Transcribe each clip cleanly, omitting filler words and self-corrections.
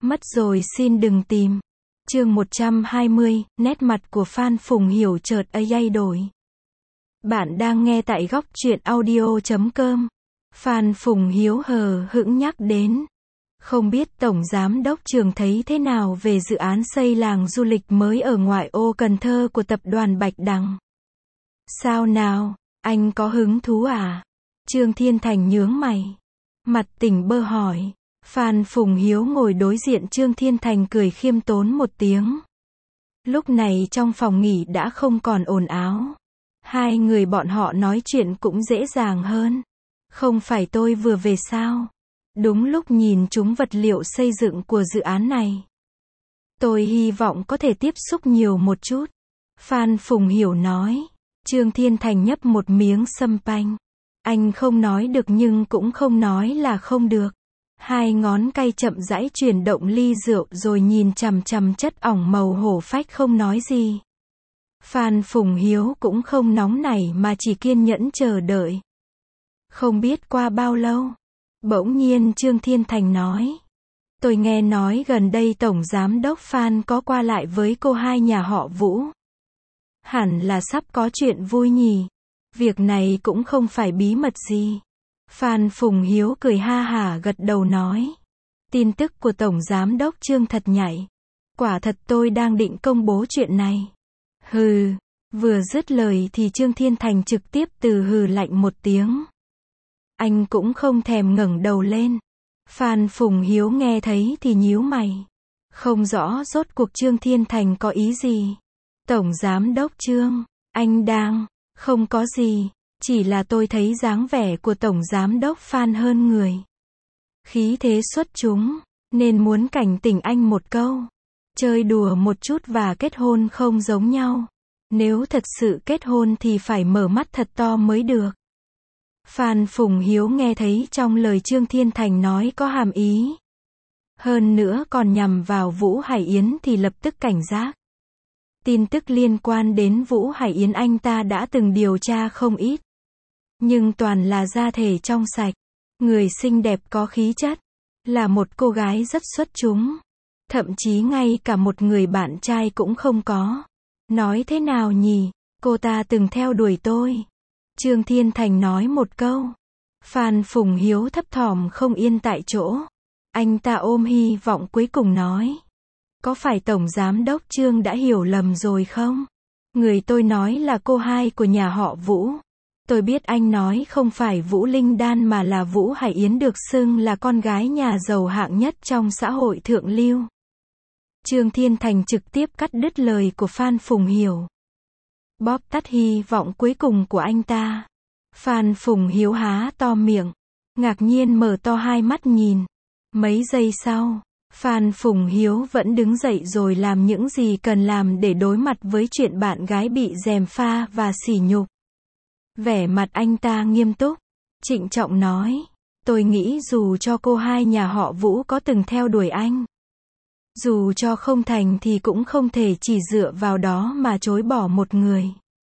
Mất rồi xin đừng tìm. Chương 120, nét mặt của Phan Phùng Hiểu chợt thay đổi. Bạn đang nghe tại góc truyện audio.com. Phan Phùng Hiếu hờ hững nhắc đến. Không biết Tổng Giám đốc Trường thấy thế nào về dự án xây làng du lịch mới ở ngoại ô Cần Thơ của tập đoàn Bạch Đằng? Sao nào, anh có hứng thú à? Trương Thiên Thành nhướng mày. Mặt tỉnh bơ hỏi. Phan Phùng Hiếu ngồi đối diện Trương Thiên Thành cười khiêm tốn một tiếng. Lúc này trong phòng nghỉ đã không còn ồn ào. Hai người bọn họ nói chuyện cũng dễ dàng hơn. Không phải tôi vừa về sao? Đúng lúc nhìn chúng vật liệu xây dựng của dự án này. Tôi hy vọng có thể tiếp xúc nhiều một chút. Phan Phùng Hiểu nói. Trương Thiên Thành nhấp một miếng sâm panh. Anh không nói được nhưng cũng không nói là không được. Hai ngón tay chậm rãi chuyển động ly rượu rồi nhìn chằm chằm chất ỏng màu hổ phách không nói gì. Phan Phùng Hiếu cũng không nóng nảy mà chỉ kiên nhẫn chờ đợi. Không biết qua bao lâu. Bỗng nhiên Trương Thiên Thành nói. Tôi nghe nói gần đây Tổng Giám đốc Phan có qua lại với cô hai nhà họ Vũ. Hẳn là sắp có chuyện vui nhỉ. Việc này cũng không phải bí mật gì. Phan Phùng Hiếu cười ha hả gật đầu nói. Tin tức của Tổng Giám đốc Trương thật nhạy. Quả thật tôi đang định công bố chuyện này. Hừ, vừa dứt lời thì Trương Thiên Thành trực tiếp từ hừ lạnh một tiếng. Anh cũng không thèm ngẩng đầu lên. Phan Phùng Hiếu nghe thấy thì nhíu mày. Không rõ rốt cuộc Trương Thiên Thành có ý gì. Tổng Giám đốc Trương, anh đang, không có gì. Chỉ là tôi thấy dáng vẻ của Tổng Giám đốc Phan hơn người. Khí thế xuất chúng, nên muốn cảnh tỉnh anh một câu. Chơi đùa một chút và kết hôn không giống nhau. Nếu thật sự kết hôn thì phải mở mắt thật to mới được. Phan Phùng Hiếu nghe thấy trong lời Trương Thiên Thành nói có hàm ý. Hơn nữa còn nhằm vào Vũ Hải Yến thì lập tức cảnh giác. Tin tức liên quan đến Vũ Hải Yến anh ta đã từng điều tra không ít. Nhưng toàn là da thể trong sạch. Người xinh đẹp có khí chất. Là một cô gái rất xuất chúng. Thậm chí ngay cả một người bạn trai cũng không có. Nói thế nào nhỉ? Cô ta từng theo đuổi tôi. Trương Thiên Thành nói một câu. Phan Phùng Hiếu thấp thỏm không yên tại chỗ. Anh ta ôm hy vọng cuối cùng nói. Có phải Tổng Giám đốc Trương đã hiểu lầm rồi không? Người tôi nói là cô hai của nhà họ Vũ. Tôi biết anh nói không phải Vũ Linh Đan mà là Vũ Hải Yến được xưng là con gái nhà giàu hạng nhất trong xã hội thượng lưu. Trương Thiên Thành trực tiếp cắt đứt lời của Phan Phùng Hiểu. Bóp tắt hy vọng cuối cùng của anh ta. Phan Phùng Hiếu há to miệng. Ngạc nhiên mở to hai mắt nhìn. Mấy giây sau, Phan Phùng Hiếu vẫn đứng dậy rồi làm những gì cần làm để đối mặt với chuyện bạn gái bị gièm pha và sỉ nhục. Vẻ mặt anh ta nghiêm túc, trịnh trọng nói. Tôi nghĩ dù cho cô hai nhà họ Vũ có từng theo đuổi anh. Dù cho không thành thì cũng không thể chỉ dựa vào đó mà chối bỏ một người.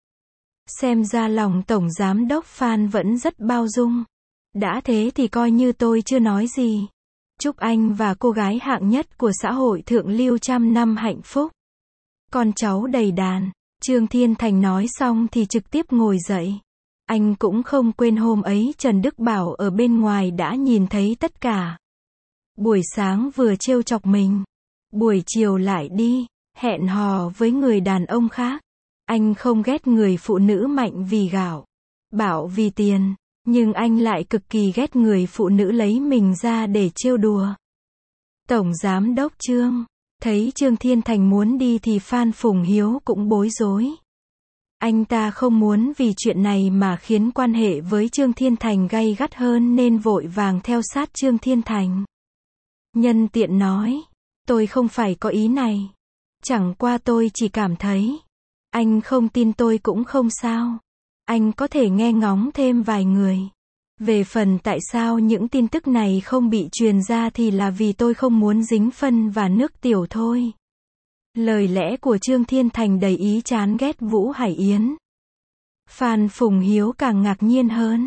Xem ra lòng Tổng Giám đốc Phan vẫn rất bao dung. Đã thế thì coi như tôi chưa nói gì. Chúc anh và cô gái hạng nhất của xã hội thượng lưu trăm năm hạnh phúc. Con cháu đầy đàn. Trương Thiên Thành nói xong thì trực tiếp ngồi dậy. Anh cũng không quên hôm ấy Trần Đức Bảo ở bên ngoài đã nhìn thấy tất cả. Buổi sáng vừa trêu chọc mình. Buổi chiều lại đi, hẹn hò với người đàn ông khác. Anh không ghét người phụ nữ mạnh vì gạo, bạo vì tiền. Nhưng anh lại cực kỳ ghét người phụ nữ lấy mình ra để trêu đùa. Tổng Giám đốc Trương. Thấy Trương Thiên Thành muốn đi thì Phan Phùng Hiếu cũng bối rối. Anh ta không muốn vì chuyện này mà khiến quan hệ với Trương Thiên Thành gay gắt hơn nên vội vàng theo sát Trương Thiên Thành. Nhân tiện nói. Tôi không phải có ý này. Chẳng qua tôi chỉ cảm thấy. Anh không tin tôi cũng không sao. Anh có thể nghe ngóng thêm vài người. Về phần tại sao những tin tức này không bị truyền ra thì là vì tôi không muốn dính phân và nước tiểu thôi. Lời lẽ của Trương Thiên Thành đầy ý chán ghét Vũ Hải Yến. Phan Phùng Hiếu càng ngạc nhiên hơn.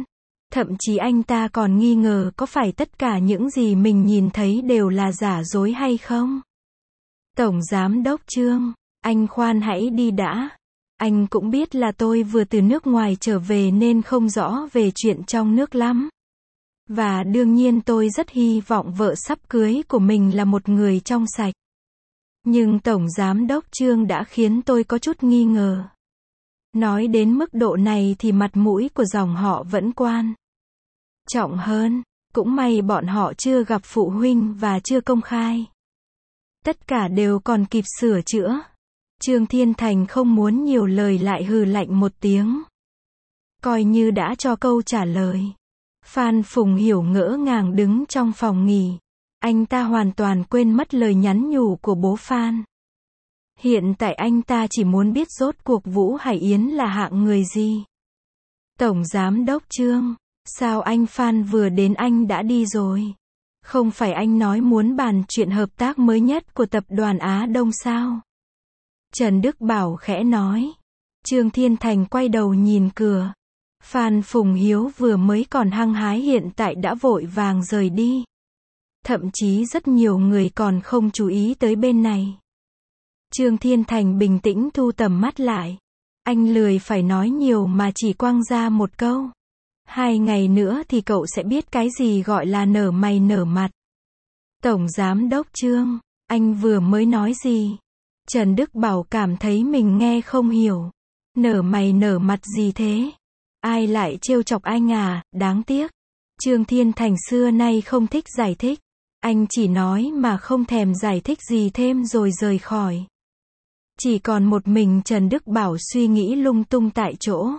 Thậm chí anh ta còn nghi ngờ có phải tất cả những gì mình nhìn thấy đều là giả dối hay không. Tổng Giám đốc Trương, anh khoan hãy đi đã. Anh cũng biết là tôi vừa từ nước ngoài trở về nên không rõ về chuyện trong nước lắm. Và đương nhiên tôi rất hy vọng vợ sắp cưới của mình là một người trong sạch. Nhưng Tổng Giám đốc Trương đã khiến tôi có chút nghi ngờ. Nói đến mức độ này thì mặt mũi của dòng họ vẫn quan trọng hơn. Cũng may bọn họ chưa gặp phụ huynh và chưa công khai. Tất cả đều còn kịp sửa chữa. Trương Thiên Thành không muốn nhiều lời lại hừ lạnh một tiếng. Coi như đã cho câu trả lời. Phan Phùng Hiểu ngỡ ngàng đứng trong phòng nghỉ. Anh ta hoàn toàn quên mất lời nhắn nhủ của bố Phan. Hiện tại anh ta chỉ muốn biết rốt cuộc Vũ Hải Yến là hạng người gì. Tổng Giám đốc Trương, sao anh Phan vừa đến anh đã đi rồi? Không phải anh nói muốn bàn chuyện hợp tác mới nhất của tập đoàn Á Đông sao? Trần Đức Bảo khẽ nói. Trương Thiên Thành quay đầu nhìn cửa. Phan Phùng Hiếu vừa mới còn hăng hái hiện tại đã vội vàng rời đi. Thậm chí rất nhiều người còn không chú ý tới bên này. Trương Thiên Thành bình tĩnh thu tầm mắt lại. Anh lười phải nói nhiều mà chỉ quăng ra một câu. 2 ngày nữa thì cậu sẽ biết cái gì gọi là nở mày nở mặt. Tổng Giám đốc Trương, anh vừa mới nói gì? Trần Đức Bảo cảm thấy mình nghe không hiểu. Nở mày nở mặt gì thế? Ai lại trêu chọc anh à, đáng tiếc. Trương Thiên Thành xưa nay không thích giải thích. Anh chỉ nói mà không thèm giải thích gì thêm rồi rời khỏi. Chỉ còn một mình Trần Đức Bảo suy nghĩ lung tung tại chỗ.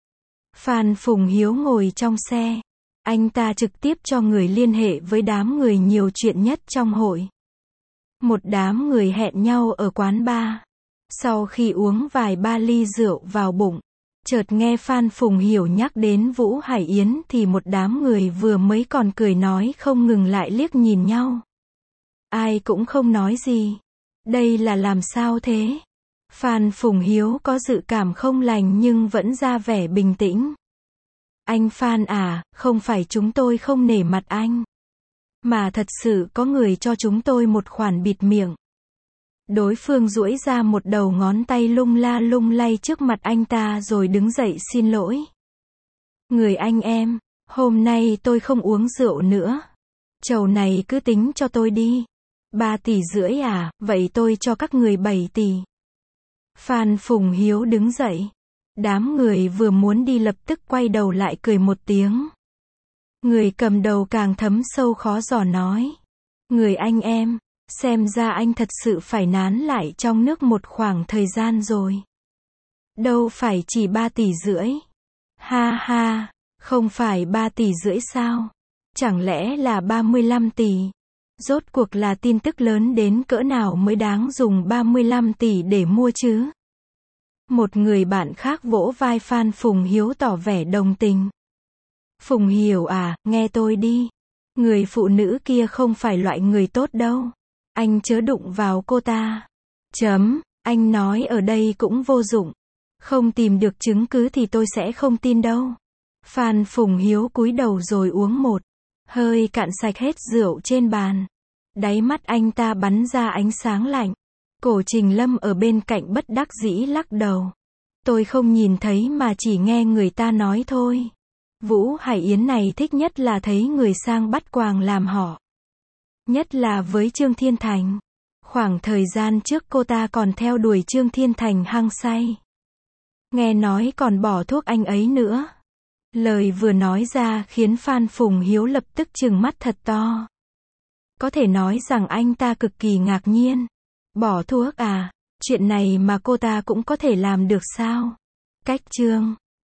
Phan Phùng Hiếu ngồi trong xe. Anh ta trực tiếp cho người liên hệ với đám người nhiều chuyện nhất trong hội. Một đám người hẹn nhau ở quán bar. Sau khi uống vài ba ly rượu vào bụng, chợt nghe Phan Phùng Hiểu nhắc đến Vũ Hải Yến thì một đám người vừa mới còn cười nói không ngừng lại liếc nhìn nhau. Ai cũng không nói gì. Đây là làm sao thế? Phan Phùng Hiếu có dự cảm không lành nhưng vẫn ra vẻ bình tĩnh. Anh Phan à, không phải chúng tôi không nể mặt anh. Mà thật sự có người cho chúng tôi một khoản bịt miệng. Đối phương duỗi ra một đầu ngón tay lung la lung lay trước mặt anh ta rồi đứng dậy xin lỗi. Người anh em, hôm nay tôi không uống rượu nữa. Chầu này cứ tính cho tôi đi. 3,5 tỷ à, vậy tôi cho các người 7 tỷ. Phan Phùng Hiếu đứng dậy. Đám người vừa muốn đi lập tức quay đầu lại cười một tiếng. Người cầm đầu càng thấm sâu khó giỏ nói. Người anh em, xem ra anh thật sự phải nán lại trong nước một khoảng thời gian rồi. Đâu phải chỉ 3,5 tỷ. Ha ha, không phải 3,5 tỷ sao? Chẳng lẽ là 35 tỷ? Rốt cuộc là tin tức lớn đến cỡ nào mới đáng dùng 35 tỷ để mua chứ? Một người bạn khác vỗ vai Phan Phùng Hiếu tỏ vẻ đồng tình. Phùng Hiểu à, nghe tôi đi. Người phụ nữ kia không phải loại người tốt đâu. Anh chớ đụng vào cô ta. Anh nói ở đây cũng vô dụng. Không tìm được chứng cứ thì tôi sẽ không tin đâu. Phan Phùng Hiếu cúi đầu rồi uống một hơi cạn sạch hết rượu trên bàn. Đáy mắt anh ta bắn ra ánh sáng lạnh. Cổ Trình Lâm ở bên cạnh bất đắc dĩ lắc đầu. Tôi không nhìn thấy mà chỉ nghe người ta nói thôi. Vũ Hải Yến này thích nhất là thấy người sang bắt quàng làm họ. Nhất là với Trương Thiên Thành. Khoảng thời gian trước cô ta còn theo đuổi Trương Thiên Thành hăng say. Nghe nói còn bỏ thuốc anh ấy nữa. Lời vừa nói ra khiến Phan Phùng Hiếu lập tức trừng mắt thật to. Có thể nói rằng anh ta cực kỳ ngạc nhiên. Bỏ thuốc à? Chuyện này mà cô ta cũng có thể làm được sao? Cách Trương